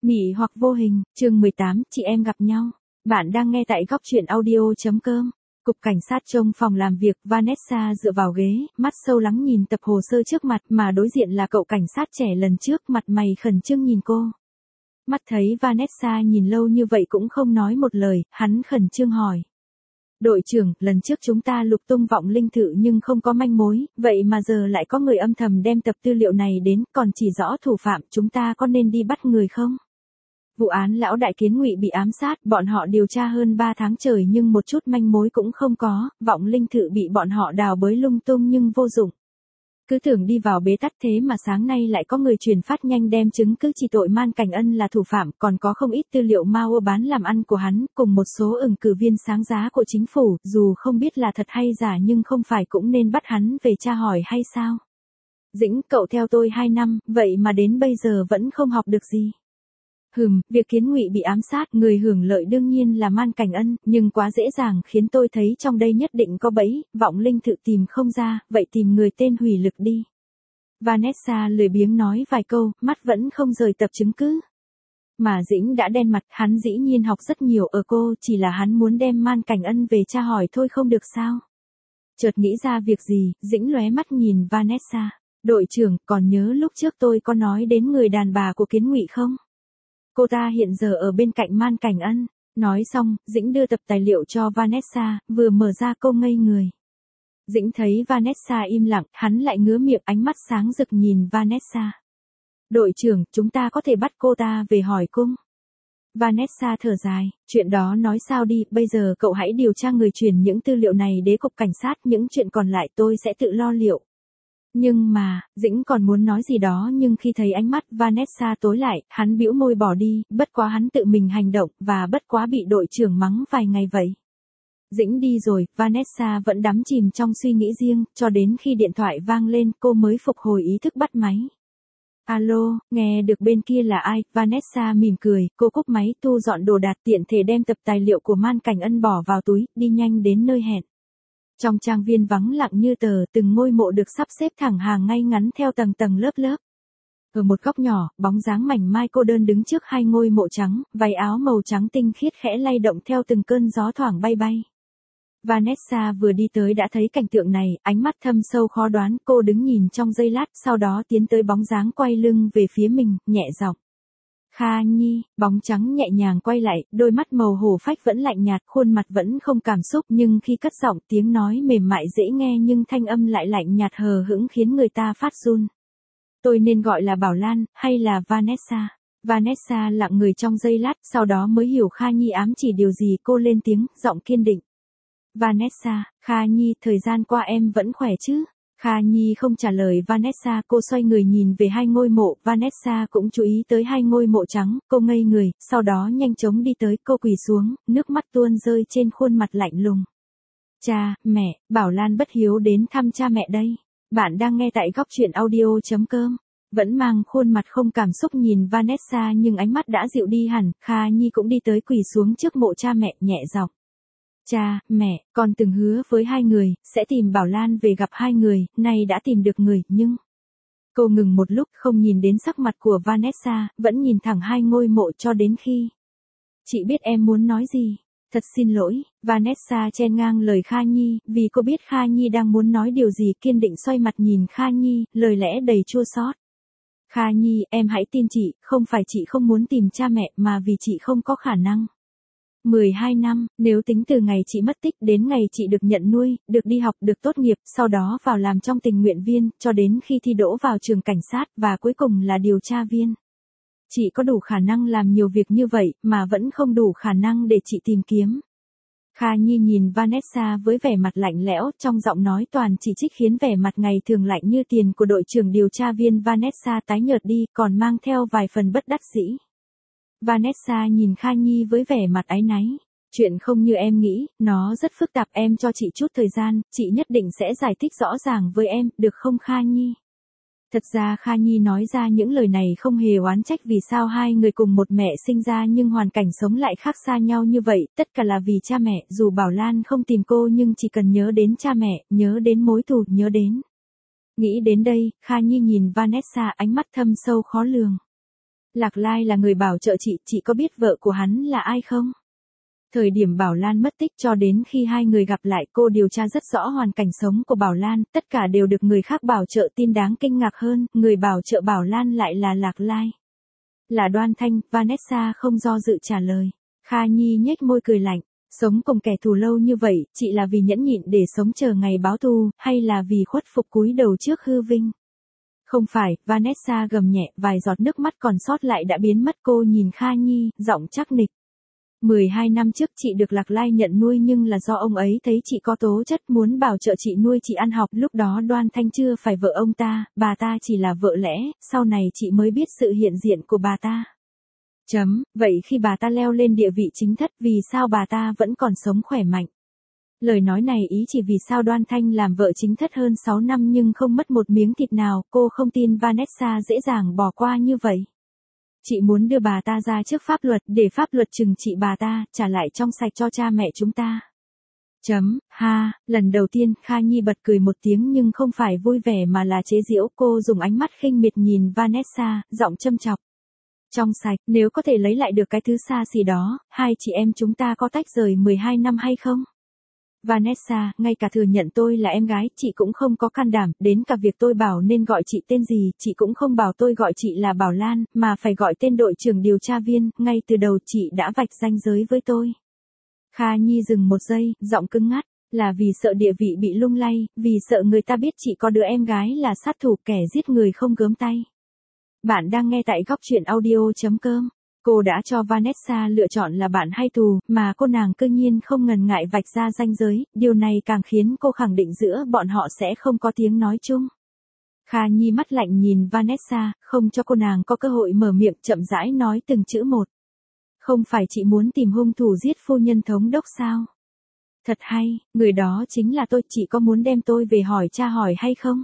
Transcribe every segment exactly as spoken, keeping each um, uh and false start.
Nhị hoặc vô hình, chương mười tám, chị em gặp nhau. Bạn đang nghe tại góc truyện audio.com. Cục cảnh sát trong phòng làm việc, Vanessa dựa vào ghế, mắt sâu lắng nhìn tập hồ sơ trước mặt, mà đối diện là cậu cảnh sát trẻ lần trước, mặt mày khẩn trương nhìn cô. Mắt thấy Vanessa nhìn lâu như vậy cũng không nói một lời, hắn khẩn trương hỏi. Đội trưởng, lần trước chúng ta lục tung vọng linh thự nhưng không có manh mối, vậy mà giờ lại có người âm thầm đem tập tư liệu này đến, còn chỉ rõ thủ phạm, chúng ta có nên đi bắt người không? Vụ án lão đại Kiến Ngụy bị ám sát, bọn họ điều tra hơn ba tháng trời nhưng một chút manh mối cũng không có, vọng linh thự bị bọn họ đào bới lung tung nhưng vô dụng. Cứ tưởng đi vào bế tắc, thế mà sáng nay lại có người truyền phát nhanh đem chứng cứ chỉ tội Man Cảnh Ân là thủ phạm, còn có không ít tư liệu mua bán làm ăn của hắn, cùng một số ứng cử viên sáng giá của chính phủ, dù không biết là thật hay giả nhưng không phải cũng nên bắt hắn về tra hỏi hay sao? Dĩnh, cậu theo tôi hai năm, vậy mà đến bây giờ vẫn không học được gì. Hừm, việc Kiến Ngụy bị ám sát, người hưởng lợi đương nhiên là Man Cảnh Ân, nhưng quá dễ dàng khiến tôi thấy trong đây nhất định có bẫy, vọng linh thự tìm không ra, vậy tìm người tên Hủy Lực đi. Vanessa lười biếng nói vài câu, mắt vẫn không rời tập chứng cứ. Mà Dĩnh đã đen mặt, hắn dĩ nhiên học rất nhiều ở cô, chỉ là hắn muốn đem Man Cảnh Ân về tra hỏi thôi không được sao. Chợt nghĩ ra việc gì, Dĩnh lóe mắt nhìn Vanessa. Đội trưởng, còn nhớ lúc trước tôi có nói đến người đàn bà của Kiến Ngụy không? Cô ta hiện giờ ở bên cạnh Man Cảnh Ân. Nói xong, Dĩnh đưa tập tài liệu cho Vanessa, vừa mở ra cô ngây người. Dĩnh thấy Vanessa im lặng, hắn lại ngứa miệng, ánh mắt sáng rực nhìn Vanessa. Đội trưởng, chúng ta có thể bắt cô ta về hỏi cung. Vanessa thở dài, chuyện đó nói sao đi, bây giờ cậu hãy điều tra người truyền những tư liệu này đến cục cảnh sát, những chuyện còn lại tôi sẽ tự lo liệu. Nhưng mà, Dĩnh còn muốn nói gì đó nhưng khi thấy ánh mắt Vanessa tối lại, hắn bĩu môi bỏ đi, bất quá hắn tự mình hành động, và bất quá bị đội trưởng mắng vài ngày vậy. Dĩnh đi rồi, Vanessa vẫn đắm chìm trong suy nghĩ riêng, cho đến khi điện thoại vang lên cô mới phục hồi ý thức bắt máy. Alo, nghe được bên kia là ai, Vanessa mỉm cười, cô cúp máy thu dọn đồ đạc tiện thể đem tập tài liệu của Man Cảnh Ân bỏ vào túi, đi nhanh đến nơi hẹn. Trong trang viên vắng lặng như tờ, từng ngôi mộ được sắp xếp thẳng hàng ngay ngắn theo tầng tầng lớp lớp. Ở một góc nhỏ, bóng dáng mảnh mai cô đơn đứng trước hai ngôi mộ trắng, váy áo màu trắng tinh khiết khẽ lay động theo từng cơn gió thoảng bay bay. Vanessa vừa đi tới đã thấy cảnh tượng này, ánh mắt thâm sâu khó đoán, cô đứng nhìn trong giây lát, sau đó tiến tới bóng dáng quay lưng về phía mình, nhẹ giọng. Kha Nhi, bóng trắng nhẹ nhàng quay lại, đôi mắt màu hổ phách vẫn lạnh nhạt, khuôn mặt vẫn không cảm xúc, nhưng khi cất giọng, tiếng nói mềm mại dễ nghe nhưng thanh âm lại lạnh nhạt hờ hững khiến người ta phát run. Tôi nên gọi là Bảo Lan, hay là Vanessa? Vanessa lặng người trong giây lát, sau đó mới hiểu Kha Nhi ám chỉ điều gì, cô lên tiếng, giọng kiên định. Vanessa, Kha Nhi, thời gian qua em vẫn khỏe chứ? Kha Nhi không trả lời Vanessa, cô xoay người nhìn về hai ngôi mộ, Vanessa cũng chú ý tới hai ngôi mộ trắng, cô ngây người, sau đó nhanh chóng đi tới, cô quỳ xuống, nước mắt tuôn rơi trên khuôn mặt lạnh lùng. Cha, mẹ, Bảo Lan bất hiếu đến thăm cha mẹ đây. Bạn đang nghe tại góc truyện audio.com. Vẫn mang khuôn mặt không cảm xúc nhìn Vanessa nhưng ánh mắt đã dịu đi hẳn, Kha Nhi cũng đi tới quỳ xuống trước mộ cha mẹ, nhẹ giọng. Cha, mẹ, con từng hứa với hai người, sẽ tìm Bảo Lan về gặp hai người, nay đã tìm được người, nhưng... Cô ngừng một lúc không nhìn đến sắc mặt của Vanessa, vẫn nhìn thẳng hai ngôi mộ cho đến khi... Chị biết em muốn nói gì. Thật xin lỗi, Vanessa chen ngang lời Kha Nhi, vì cô biết Kha Nhi đang muốn nói điều gì, kiên định xoay mặt nhìn Kha Nhi, lời lẽ đầy chua xót. Kha Nhi, em hãy tin chị, không phải chị không muốn tìm cha mẹ mà vì chị không có khả năng. mười hai năm, nếu tính từ ngày chị mất tích đến ngày chị được nhận nuôi, được đi học, được tốt nghiệp, sau đó vào làm trong tình nguyện viên, cho đến khi thi đỗ vào trường cảnh sát, và cuối cùng là điều tra viên. Chị có đủ khả năng làm nhiều việc như vậy, mà vẫn không đủ khả năng để chị tìm kiếm. Kha Nhi nhìn Vanessa với vẻ mặt lạnh lẽo, trong giọng nói toàn chỉ trích khiến vẻ mặt ngày thường lạnh như tiền của đội trưởng điều tra viên Vanessa tái nhợt đi, còn mang theo vài phần bất đắc dĩ. Vanessa nhìn Kha Nhi với vẻ mặt áy náy. Chuyện không như em nghĩ, nó rất phức tạp, em cho chị chút thời gian, chị nhất định sẽ giải thích rõ ràng với em, được không Kha Nhi? Thật ra Kha Nhi nói ra những lời này không hề oán trách vì sao hai người cùng một mẹ sinh ra nhưng hoàn cảnh sống lại khác xa nhau như vậy, tất cả là vì cha mẹ, dù Bảo Lan không tìm cô nhưng chỉ cần nhớ đến cha mẹ, nhớ đến mối thù, nhớ đến. Nghĩ đến đây, Kha Nhi nhìn Vanessa, ánh mắt thâm sâu khó lường. Lạc Lai là người bảo trợ chị, chị có biết vợ của hắn là ai không? Thời điểm Bảo Lan mất tích cho đến khi hai người gặp lại, cô điều tra rất rõ hoàn cảnh sống của Bảo Lan, tất cả đều được người khác bảo trợ tin. Đáng kinh ngạc hơn, người bảo trợ Bảo Lan lại là Lạc Lai. Là Đoan Thanh. Vanessa không do dự trả lời. Kha Nhi nhếch môi cười lạnh. Sống cùng kẻ thù lâu như vậy, chị là vì nhẫn nhịn để sống chờ ngày báo thù, hay là vì khuất phục cúi đầu trước hư vinh? Không phải. Vanessa gầm nhẹ, vài giọt nước mắt còn sót lại đã biến mất. Cô nhìn Kha Nhi, giọng chắc nịch. mười hai năm trước chị được Lạc Lai nhận nuôi, nhưng là do ông ấy thấy chị có tố chất muốn bảo trợ chị nuôi chị ăn học. Lúc đó Đoan Thanh chưa phải vợ ông ta, bà ta chỉ là vợ lẽ, sau này chị mới biết sự hiện diện của bà ta. Chấm, vậy khi bà ta leo lên địa vị chính thất, vì sao bà ta vẫn còn sống khỏe mạnh? Lời nói này ý chỉ vì sao Đoan Thanh làm vợ chính thất hơn sáu năm nhưng không mất một miếng thịt nào. Cô không tin Vanessa dễ dàng bỏ qua như vậy. Chị muốn đưa bà ta ra trước pháp luật, để pháp luật trừng trị bà ta, trả lại trong sạch cho cha mẹ chúng ta. Chấm, ha, lần đầu tiên, Kha Nhi bật cười một tiếng nhưng không phải vui vẻ mà là chế giễu. Cô dùng ánh mắt khinh miệt nhìn Vanessa, giọng châm chọc. Trong sạch, nếu có thể lấy lại được cái thứ xa xỉ đó, hai chị em chúng ta có tách rời mười hai năm hay không? Vanessa, ngay cả thừa nhận tôi là em gái, chị cũng không có can đảm, đến cả việc tôi bảo nên gọi chị tên gì, chị cũng không bảo tôi gọi chị là Bảo Lan, mà phải gọi tên đội trưởng điều tra viên, ngay từ đầu chị đã vạch ranh giới với tôi. Kha Nhi dừng một giây, giọng cứng ngắt, là vì sợ địa vị bị lung lay, vì sợ người ta biết chị có đứa em gái là sát thủ, kẻ giết người không gớm tay. Bạn đang nghe tại góc truyện audio chấm com. Cô đã cho Vanessa lựa chọn là bạn hay tù, mà cô nàng cư nhiên không ngần ngại vạch ra ranh giới, điều này càng khiến cô khẳng định giữa bọn họ sẽ không có tiếng nói chung. Kha Nhi mắt lạnh nhìn Vanessa, không cho cô nàng có cơ hội mở miệng, chậm rãi nói từng chữ một. Không phải chị muốn tìm hung thủ giết phu nhân thống đốc sao? Thật hay, người đó chính là tôi, chị có muốn đem tôi về hỏi cha hỏi hay không?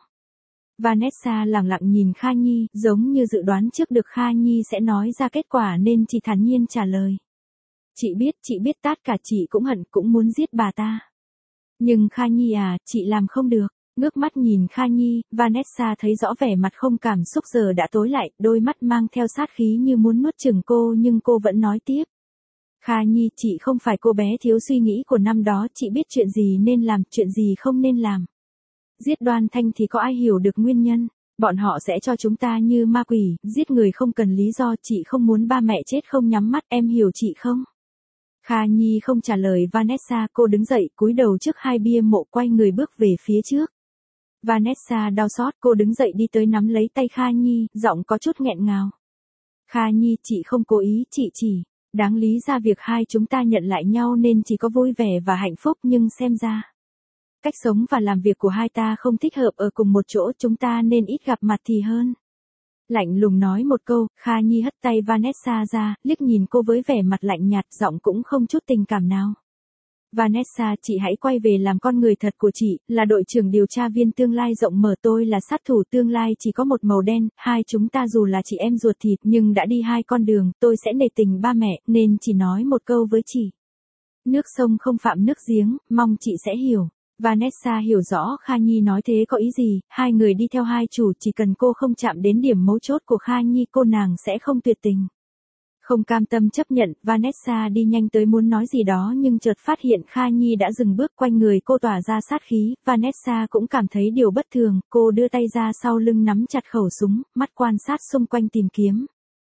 Vanessa lặng lặng nhìn Kha Nhi, giống như dự đoán trước được Kha Nhi sẽ nói ra kết quả nên chỉ thản nhiên trả lời. Chị biết, chị biết tất cả, chị cũng hận, cũng muốn giết bà ta. Nhưng Kha Nhi à, chị làm không được. Ngước mắt nhìn Kha Nhi, Vanessa thấy rõ vẻ mặt không cảm xúc giờ đã tối lại, đôi mắt mang theo sát khí như muốn nuốt chửng cô, nhưng cô vẫn nói tiếp. Kha Nhi, chị không phải cô bé thiếu suy nghĩ của năm đó, chị biết chuyện gì nên làm, chuyện gì không nên làm. Giết Đoan Thanh thì có ai hiểu được nguyên nhân, bọn họ sẽ cho chúng ta như ma quỷ, giết người không cần lý do, chị không muốn ba mẹ chết không nhắm mắt, em hiểu chị không? Kha Nhi không trả lời Vanessa, cô đứng dậy, cúi đầu trước hai bia mộ, quay người bước về phía trước. Vanessa đau xót, cô đứng dậy đi tới nắm lấy tay Kha Nhi, giọng có chút nghẹn ngào. Kha Nhi, chị không cố ý, chị chỉ, đáng lý ra việc hai chúng ta nhận lại nhau nên chỉ có vui vẻ và hạnh phúc, nhưng xem ra cách sống và làm việc của hai ta không thích hợp ở cùng một chỗ, chúng ta nên ít gặp mặt thì hơn. Lạnh lùng nói một câu, Kha Nhi hất tay Vanessa ra, liếc nhìn cô với vẻ mặt lạnh nhạt, giọng cũng không chút tình cảm nào. Vanessa, chị hãy quay về làm con người thật của chị, là đội trưởng điều tra viên tương lai rộng mở, tôi là sát thủ tương lai chỉ có một màu đen, hai chúng ta dù là chị em ruột thịt nhưng đã đi hai con đường, tôi sẽ nể tình ba mẹ, nên chỉ nói một câu với chị. Nước sông không phạm nước giếng, mong chị sẽ hiểu. Vanessa hiểu rõ Kha Nhi nói thế có ý gì, hai người đi theo hai chủ, chỉ cần cô không chạm đến điểm mấu chốt của Kha Nhi, cô nàng sẽ không tuyệt tình. Không cam tâm chấp nhận, Vanessa đi nhanh tới muốn nói gì đó nhưng chợt phát hiện Kha Nhi đã dừng bước, quanh người cô tỏa ra sát khí, Vanessa cũng cảm thấy điều bất thường, cô đưa tay ra sau lưng nắm chặt khẩu súng, mắt quan sát xung quanh tìm kiếm.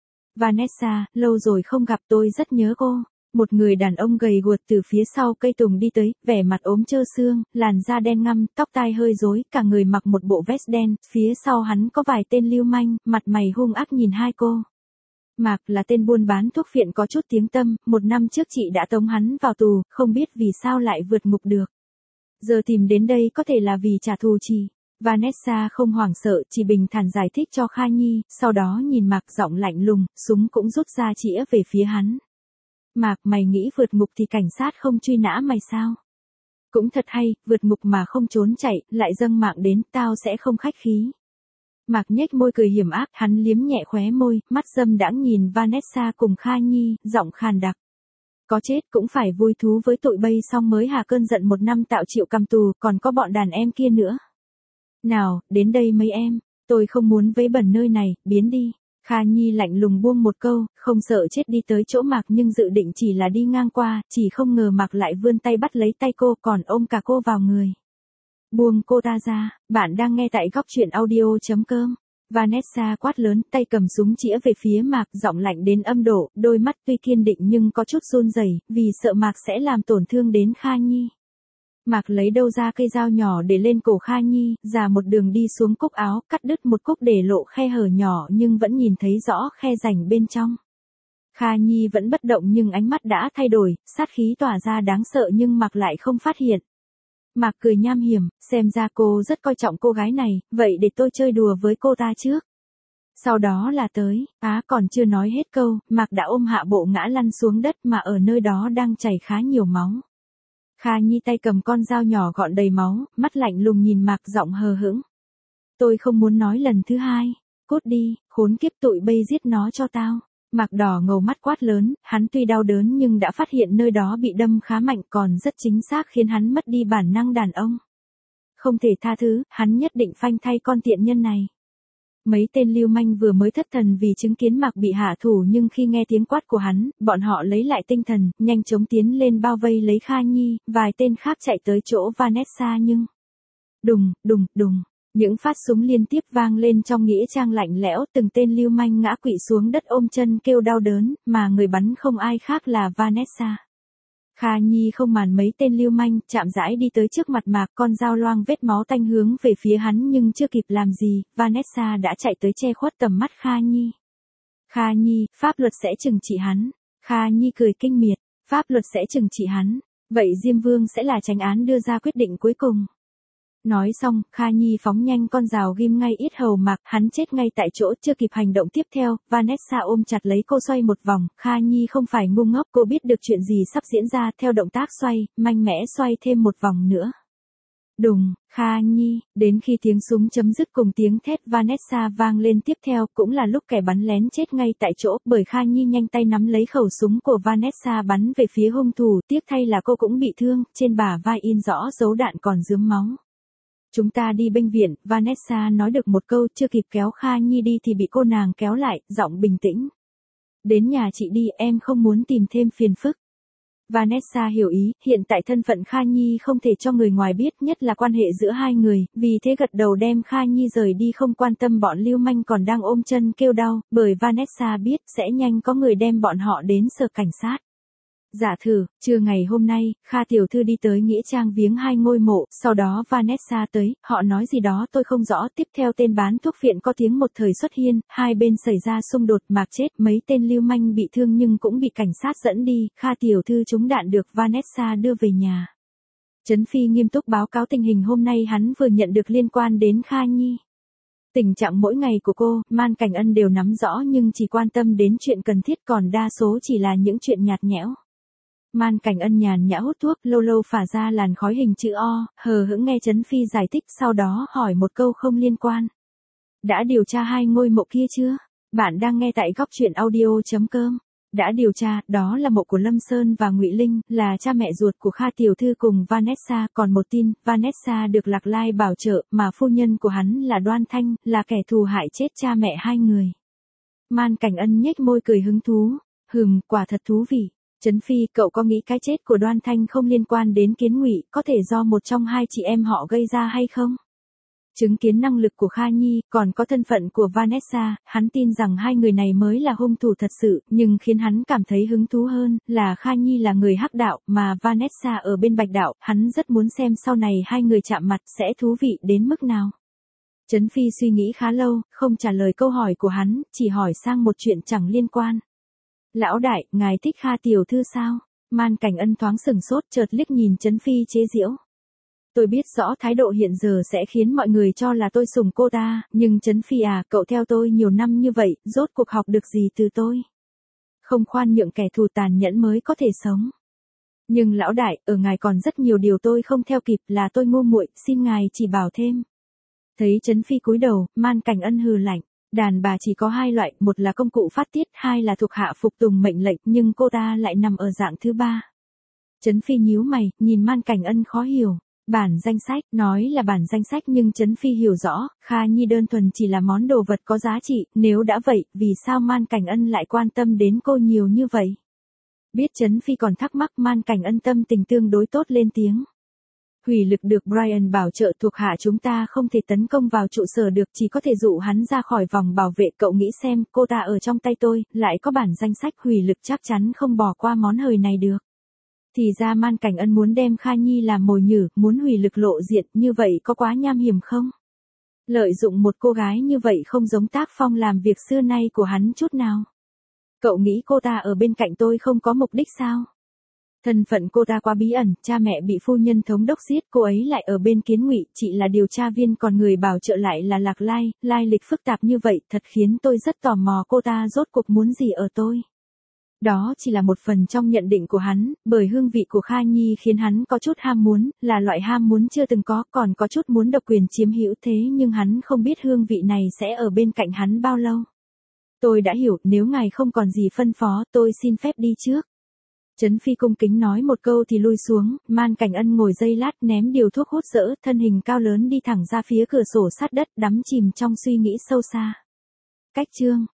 Vanessa, lâu rồi không gặp, tôi rất nhớ cô. Một người đàn ông gầy guộc từ phía sau cây tùng đi tới, vẻ mặt ốm trơ xương, làn da đen ngăm, tóc tai hơi rối, cả người mặc một bộ vest đen, phía sau hắn có vài tên lưu manh, mặt mày hung ác nhìn hai cô. Mạc là tên buôn bán thuốc phiện có chút tiếng tăm, một năm trước chị đã tống hắn vào tù, không biết vì sao lại vượt ngục được. Giờ tìm đến đây có thể là vì trả thù chị. Vanessa không hoảng sợ, chỉ bình thản giải thích cho Kha Nhi, sau đó nhìn Mạc, giọng lạnh lùng, súng cũng rút ra chĩa về phía hắn. Mạc, mày nghĩ vượt ngục thì cảnh sát không truy nã mày sao? Cũng thật hay, vượt ngục mà không trốn chạy, lại dâng mạng đến, tao sẽ không khách khí. Mạc nhếch môi cười hiểm ác, hắn liếm nhẹ khóe môi, mắt dâm đãng nhìn Vanessa cùng Kha Nhi, giọng khàn đặc. Có chết cũng phải vui thú với tụi bay, xong mới hà cơn giận một năm tạo chịu cầm tù, còn có bọn đàn em kia nữa. Nào, đến đây mấy em, tôi không muốn vấy bẩn nơi này, biến đi. Kha Nhi lạnh lùng buông một câu, không sợ chết đi tới chỗ Mạc nhưng dự định chỉ là đi ngang qua, chỉ không ngờ Mạc lại vươn tay bắt lấy tay cô còn ôm cả cô vào người. Buông cô ta ra, bạn đang nghe tại góc truyện audio.com. Vanessa quát lớn, tay cầm súng chĩa về phía Mạc, giọng lạnh đến âm độ, đôi mắt tuy kiên định nhưng có chút run rẩy, vì sợ Mạc sẽ làm tổn thương đến Kha Nhi. Mạc lấy đâu ra cây dao nhỏ để lên cổ Kha Nhi, già một đường đi xuống cúc áo, cắt đứt một cúc để lộ khe hở nhỏ nhưng vẫn nhìn thấy rõ khe rãnh bên trong. Kha Nhi vẫn bất động nhưng ánh mắt đã thay đổi, sát khí tỏa ra đáng sợ nhưng Mạc lại không phát hiện. Mạc cười nham hiểm, xem ra cô rất coi trọng cô gái này, vậy để tôi chơi đùa với cô ta trước. Sau đó là tới, á còn chưa nói hết câu, Mạc đã ôm hạ bộ ngã lăn xuống đất mà ở nơi đó đang chảy khá nhiều máu. Kha Nhi tay cầm con dao nhỏ gọn đầy máu, mắt lạnh lùng nhìn Mạc giọng hờ hững. Tôi không muốn nói lần thứ hai, cút đi, khốn kiếp tụi bây giết nó cho tao. Mạc đỏ ngầu mắt quát lớn, hắn tuy đau đớn nhưng đã phát hiện nơi đó bị đâm khá mạnh còn rất chính xác khiến hắn mất đi bản năng đàn ông. Không thể tha thứ, hắn nhất định phanh thay con tiện nhân này. Mấy tên lưu manh vừa mới thất thần vì chứng kiến Mạc bị hạ thủ nhưng khi nghe tiếng quát của hắn, bọn họ lấy lại tinh thần, nhanh chóng tiến lên bao vây lấy Kha Nhi, vài tên khác chạy tới chỗ Vanessa nhưng... Đùng, đùng, đùng. Những phát súng liên tiếp vang lên trong nghĩa trang lạnh lẽo, từng tên lưu manh ngã quỵ xuống đất ôm chân kêu đau đớn, mà người bắn không ai khác là Vanessa. Kha Nhi không màn mấy tên lưu manh, chạm rãi đi tới trước mặt Mạc, con dao loang vết máu tanh hướng về phía hắn nhưng chưa kịp làm gì, Vanessa đã chạy tới che khuất tầm mắt Kha Nhi. Kha Nhi, pháp luật sẽ trừng trị hắn. Kha Nhi cười kinh miệt, pháp luật sẽ trừng trị hắn, vậy Diêm Vương sẽ là chánh án đưa ra quyết định cuối cùng. Nói xong, Kha Nhi phóng nhanh con rào ghim ngay yết hầu Mạc, hắn chết ngay tại chỗ, chưa kịp hành động tiếp theo, Vanessa ôm chặt lấy cô xoay một vòng, Kha Nhi không phải ngu ngốc, cô biết được chuyện gì sắp diễn ra, theo động tác xoay, mạnh mẽ xoay thêm một vòng nữa. Đùng, Kha Nhi, đến khi tiếng súng chấm dứt cùng tiếng thét Vanessa vang lên tiếp theo, cũng là lúc kẻ bắn lén chết ngay tại chỗ, bởi Kha Nhi nhanh tay nắm lấy khẩu súng của Vanessa bắn về phía hung thủ, tiếc thay là cô cũng bị thương, trên bả vai in rõ dấu đạn còn rướm máu. Chúng ta đi bệnh viện, Vanessa nói được một câu, chưa kịp kéo Kha Nhi đi thì bị cô nàng kéo lại, giọng bình tĩnh. Đến nhà chị đi, em không muốn tìm thêm phiền phức. Vanessa hiểu ý, hiện tại thân phận Kha Nhi không thể cho người ngoài biết, nhất là quan hệ giữa hai người, vì thế gật đầu đem Kha Nhi rời đi không quan tâm bọn lưu manh còn đang ôm chân kêu đau, bởi Vanessa biết sẽ nhanh có người đem bọn họ đến sở cảnh sát. Giả thử, trưa ngày hôm nay, Kha tiểu thư đi tới nghĩa trang viếng hai ngôi mộ, sau đó Vanessa tới, họ nói gì đó tôi không rõ, tiếp theo tên bán thuốc phiện có tiếng một thời xuất hiện, hai bên xảy ra xung đột, Mạc chết, mấy tên lưu manh bị thương nhưng cũng bị cảnh sát dẫn đi, Kha tiểu thư trúng đạn được Vanessa đưa về nhà. Trấn Phi nghiêm túc báo cáo tình hình hôm nay hắn vừa nhận được liên quan đến Kha Nhi. Tình trạng mỗi ngày của cô, Man Cảnh Ân đều nắm rõ nhưng chỉ quan tâm đến chuyện cần thiết còn đa số chỉ là những chuyện nhạt nhẽo. Man Cảnh Ân nhàn nhã hút thuốc, lâu lâu phả ra làn khói hình chữ O, hờ hững nghe Trấn Phi giải thích, sau đó hỏi một câu không liên quan. Đã điều tra hai ngôi mộ kia chưa? Bạn đang nghe tại góc truyện audio.com. Đã điều tra, đó là mộ của Lâm Sơn và Ngụy Linh, là cha mẹ ruột của Kha tiểu thư cùng Vanessa, còn một tin, Vanessa được Lạc Lai bảo trợ, mà phu nhân của hắn là Đoan Thanh, là kẻ thù hại chết cha mẹ hai người. Man Cảnh Ân nhếch môi cười hứng thú, hừm, quả thật thú vị. Trấn Phi, cậu có nghĩ cái chết của Đoan Thanh không liên quan đến Kiến Ngụy, có thể do một trong hai chị em họ gây ra hay không? Chứng kiến năng lực của Kha Nhi, còn có thân phận của Vanessa, hắn tin rằng hai người này mới là hung thủ thật sự, nhưng khiến hắn cảm thấy hứng thú hơn, là Kha Nhi là người hắc đạo, mà Vanessa ở bên bạch đạo, hắn rất muốn xem sau này hai người chạm mặt sẽ thú vị đến mức nào. Trấn Phi suy nghĩ khá lâu, không trả lời câu hỏi của hắn, chỉ hỏi sang một chuyện chẳng liên quan. Lão đại, ngài thích Kha tiểu thư sao? Man Cảnh Ân thoáng sừng sốt, chợt liếc nhìn Trấn Phi chế giễu. Tôi biết rõ thái độ hiện giờ sẽ khiến mọi người cho là tôi sủng cô ta, nhưng Trấn Phi à, cậu theo tôi nhiều năm như vậy, rốt cuộc học được gì từ tôi? Không khoan nhượng kẻ thù tàn nhẫn mới có thể sống. Nhưng lão đại, ở ngài còn rất nhiều điều tôi không theo kịp, là tôi ngu muội, xin ngài chỉ bảo thêm. Thấy Trấn Phi cúi đầu, Man Cảnh Ân hừ lạnh. Đàn bà chỉ có hai loại, một là công cụ phát tiết, hai là thuộc hạ phục tùng mệnh lệnh, nhưng cô ta lại nằm ở dạng thứ ba. Trấn Phi nhíu mày, nhìn Man Cảnh Ân khó hiểu. Bản danh sách, nói là bản danh sách nhưng Trấn Phi hiểu rõ, Kha Nhi đơn thuần chỉ là món đồ vật có giá trị, nếu đã vậy, vì sao Man Cảnh Ân lại quan tâm đến cô nhiều như vậy? Biết Trấn Phi còn thắc mắc, Man Cảnh Ân tâm tình tương đối tốt lên tiếng. Hủy lực được Brian bảo trợ thuộc hạ chúng ta không thể tấn công vào trụ sở được, chỉ có thể dụ hắn ra khỏi vòng bảo vệ. Cậu nghĩ xem, cô ta ở trong tay tôi, lại có bản danh sách, hủy lực chắc chắn không bỏ qua món hời này được. Thì ra Man Cảnh Ân muốn đem Kha Nhi làm mồi nhử, muốn hủy lực lộ diện, như vậy có quá nham hiểm không? Lợi dụng một cô gái như vậy không giống tác phong làm việc xưa nay của hắn chút nào. Cậu nghĩ cô ta ở bên cạnh tôi không có mục đích sao? Thân phận cô ta quá bí ẩn, cha mẹ bị phu nhân thống đốc giết, cô ấy lại ở bên Kiến Ngụy, chị là điều tra viên còn người bảo trợ lại là Lạc Lai, lai lịch phức tạp như vậy, thật khiến tôi rất tò mò cô ta rốt cuộc muốn gì ở tôi. Đó chỉ là một phần trong nhận định của hắn, bởi hương vị của Kha Nhi khiến hắn có chút ham muốn, là loại ham muốn chưa từng có, còn có chút muốn độc quyền chiếm hữu, thế nhưng hắn không biết hương vị này sẽ ở bên cạnh hắn bao lâu. Tôi đã hiểu, nếu ngài không còn gì phân phó, tôi xin phép đi trước. Trấn Phi cung kính nói một câu thì lui xuống, Man Cảnh Ân ngồi giây lát ném điều thuốc hút dỡ, thân hình cao lớn đi thẳng ra phía cửa sổ sát đất, đắm chìm trong suy nghĩ sâu xa. Cách chương